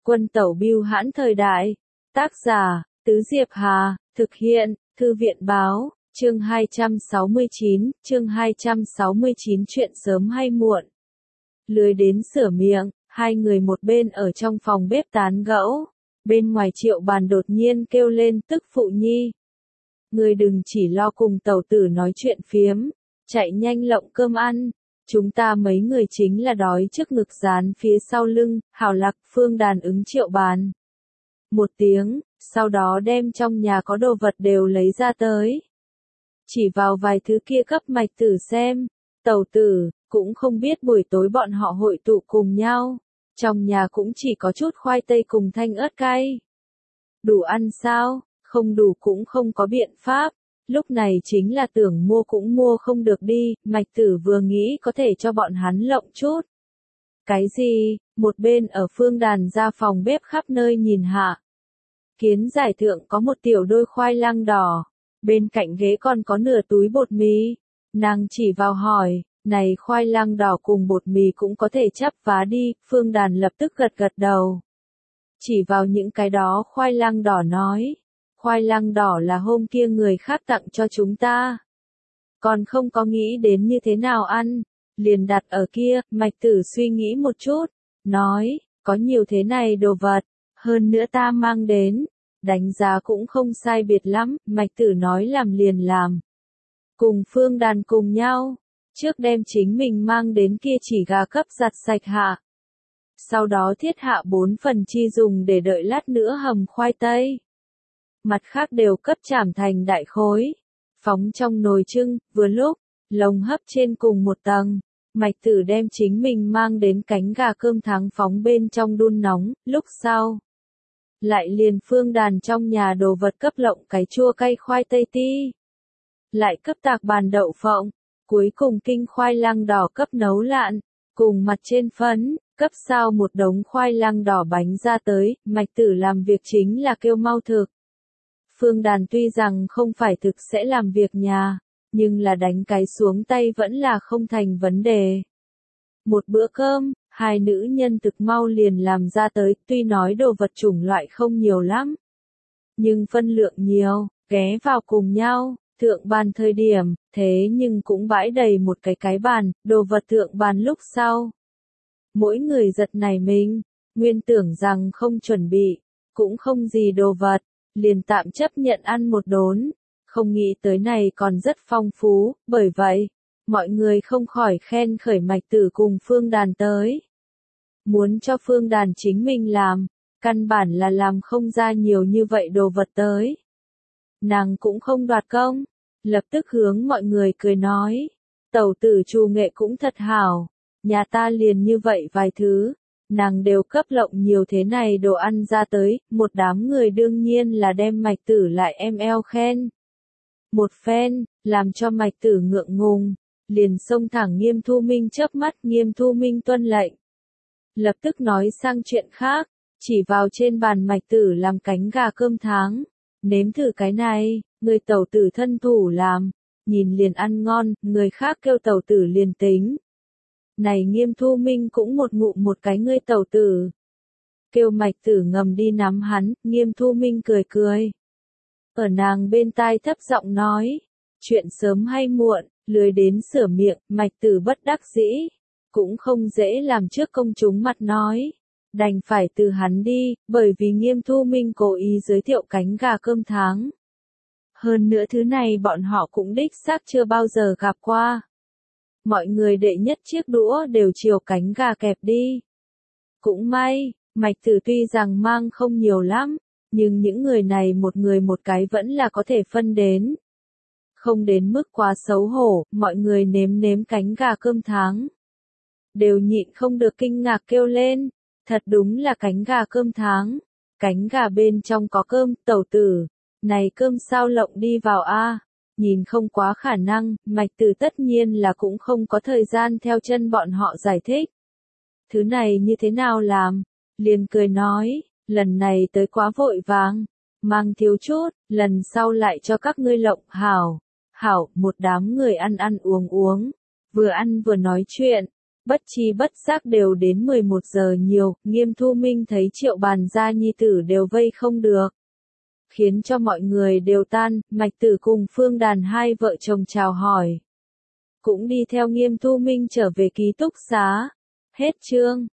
Quân tẩu bưu hãn thời đại. Tác giả, Tứ Diệp Hà, thực hiện, Thư viện báo, chương 269, chuyện sớm hay muộn. Lười đến sửa miệng, hai người một bên ở trong phòng bếp tán gẫu. Bên ngoài Triệu Bàn đột nhiên kêu lên, tức phụ nhi. Ngươi đừng chỉ lo cùng tẩu tử nói chuyện phiếm, chạy nhanh lộng cơm ăn. Chúng ta mấy người chính là đói trước ngực dán phía sau lưng. Hảo Lạc Phương đàn ứng Triệu Bàn một tiếng, sau đó đem trong nhà có đồ vật đều lấy ra tới. Chỉ vào vài thứ kia cấp Mạch Tử xem. Tẩu tử, cũng không biết buổi tối bọn họ hội tụ cùng nhau. Trong nhà cũng chỉ có chút khoai tây cùng thanh ớt cay. Đủ ăn sao? Không đủ cũng không có biện pháp. Lúc này chính là tưởng mua cũng mua không được đi. Mạch Tử vừa nghĩ có thể cho bọn hắn lộng chút. Cái gì? Một bên ở Phương đàn ra phòng bếp khắp nơi nhìn hạ. Kiến giải thượng có một tiểu đôi khoai lang đỏ. Bên cạnh ghế còn có nửa túi bột mì. Nàng chỉ vào hỏi, này khoai lang đỏ cùng bột mì cũng có thể chắp vá đi. Phương đàn lập tức gật gật đầu. Chỉ vào những cái đó khoai lang đỏ nói. Khoai lang đỏ là hôm kia người khác tặng cho chúng ta. Còn không có nghĩ đến như thế nào ăn. Liền đặt ở kia. Mạch Tử suy nghĩ một chút. Nói, có nhiều thế này đồ vật. Hơn nữa ta mang đến. Đánh giá cũng không sai biệt lắm. Mạch Tử nói làm liền làm. Cùng Phương đàn cùng nhau. Trước đem chính mình mang đến kia chỉ gà cấp giặt sạch hạ. Sau đó thiết hạ 4 phần chi dùng để đợi lát nữa hầm khoai tây. Mặt khác đều cấp chảm thành đại khối. Phóng trong nồi trưng, vừa lúc, lồng hấp trên cùng một tầng. Mạch Tử đem chính mình mang đến cánh gà cơm tháng phóng bên trong đun nóng, lúc sau. Lại liền Phương đàn trong nhà đồ vật cấp lộng cái chua cay khoai tây ti. Lại cấp tạc bàn đậu phộng. Cuối cùng kinh khoai lang đỏ cấp nấu lạn. Cùng mặt trên phấn, cấp sao một đống khoai lang đỏ bánh ra tới. Mạch Tử làm việc chính là kêu mau thực. Phương đàn tuy rằng không phải thực sẽ làm việc nhà, nhưng là đánh cái xuống tay vẫn là không thành vấn đề. Một bữa cơm, hai nữ nhân thực mau liền làm ra tới, tuy nói đồ vật chủng loại không nhiều lắm. Nhưng phân lượng nhiều, ghé vào cùng nhau, thượng bàn thời điểm, thế nhưng cũng bãi đầy một cái bàn, đồ vật thượng bàn lúc sau. Mỗi người giật nảy mình, nguyên tưởng rằng không chuẩn bị, cũng không gì đồ vật. Liền tạm chấp nhận ăn một đốn, không nghĩ tới này còn rất phong phú, bởi vậy, mọi người không khỏi khen khởi Mạch Tử cùng Phương đàn tới. Muốn cho Phương đàn chính mình làm, căn bản là làm không ra nhiều như vậy đồ vật tới. Nàng cũng không đoạt công, lập tức hướng mọi người cười nói, tẩu tử trù nghệ cũng thật hảo, nhà ta liền như vậy vài thứ. Nàng đều cấp lộng nhiều thế này đồ ăn ra tới, một đám người đương nhiên là đem Mạch Tử lại em eo khen. Một phen, làm cho Mạch Tử ngượng ngùng, liền xông thẳng Nghiêm Thu Minh chớp mắt. Nghiêm Thu Minh tuân lệnh. Lập tức nói sang chuyện khác, chỉ vào trên bàn Mạch Tử làm cánh gà cơm tháng. Nếm thử cái này, người tẩu tử thân thủ làm, nhìn liền ăn ngon, người khác kêu tẩu tử liền tính. Này Nghiêm Thu Minh cũng một ngụm một cái ngươi tẩu tử. Kêu Mạch Tử ngầm đi nắm hắn. Nghiêm Thu Minh cười cười. Ở nàng bên tai thấp giọng nói. Chuyện sớm hay muộn, lười đến sửa miệng. Mạch Tử bất đắc dĩ. Cũng không dễ làm trước công chúng mặt nói. Đành phải từ hắn đi, bởi vì Nghiêm Thu Minh cố ý giới thiệu cánh gà cơm tháng. Hơn nữa thứ này bọn họ cũng đích xác chưa bao giờ gặp qua. Mọi người đệ nhất chiếc đũa đều chiều cánh gà kẹp đi. Cũng may, Mạch Tử tuy rằng mang không nhiều lắm, nhưng những người này một người một cái vẫn là có thể phân đến. Không đến mức quá xấu hổ, mọi người nếm cánh gà cơm tháng. Đều nhịn không được kinh ngạc kêu lên, thật đúng là cánh gà cơm tháng. Cánh gà bên trong có cơm, tẩu tử, này cơm sao lộng đi vào a? Nhìn không quá khả năng, Mạch Tử tất nhiên là cũng không có thời gian theo chân bọn họ giải thích. Thứ này như thế nào làm? Liền cười nói, lần này tới quá vội vàng, mang thiếu chút, lần sau lại cho các ngươi lộng. Hảo, một đám người ăn uống, vừa ăn vừa nói chuyện, Bất chi bất giác đều đến 11 giờ nhiều, Nghiêm Thu Minh thấy Triệu Bàn gia nhi tử đều vây không được. Khiến cho mọi người đều tan, Mạch Tử cùng Phương Đàn hai vợ chồng chào hỏi. Cũng đi theo Nghiêm Thu Minh trở về ký túc xá. Hết chương.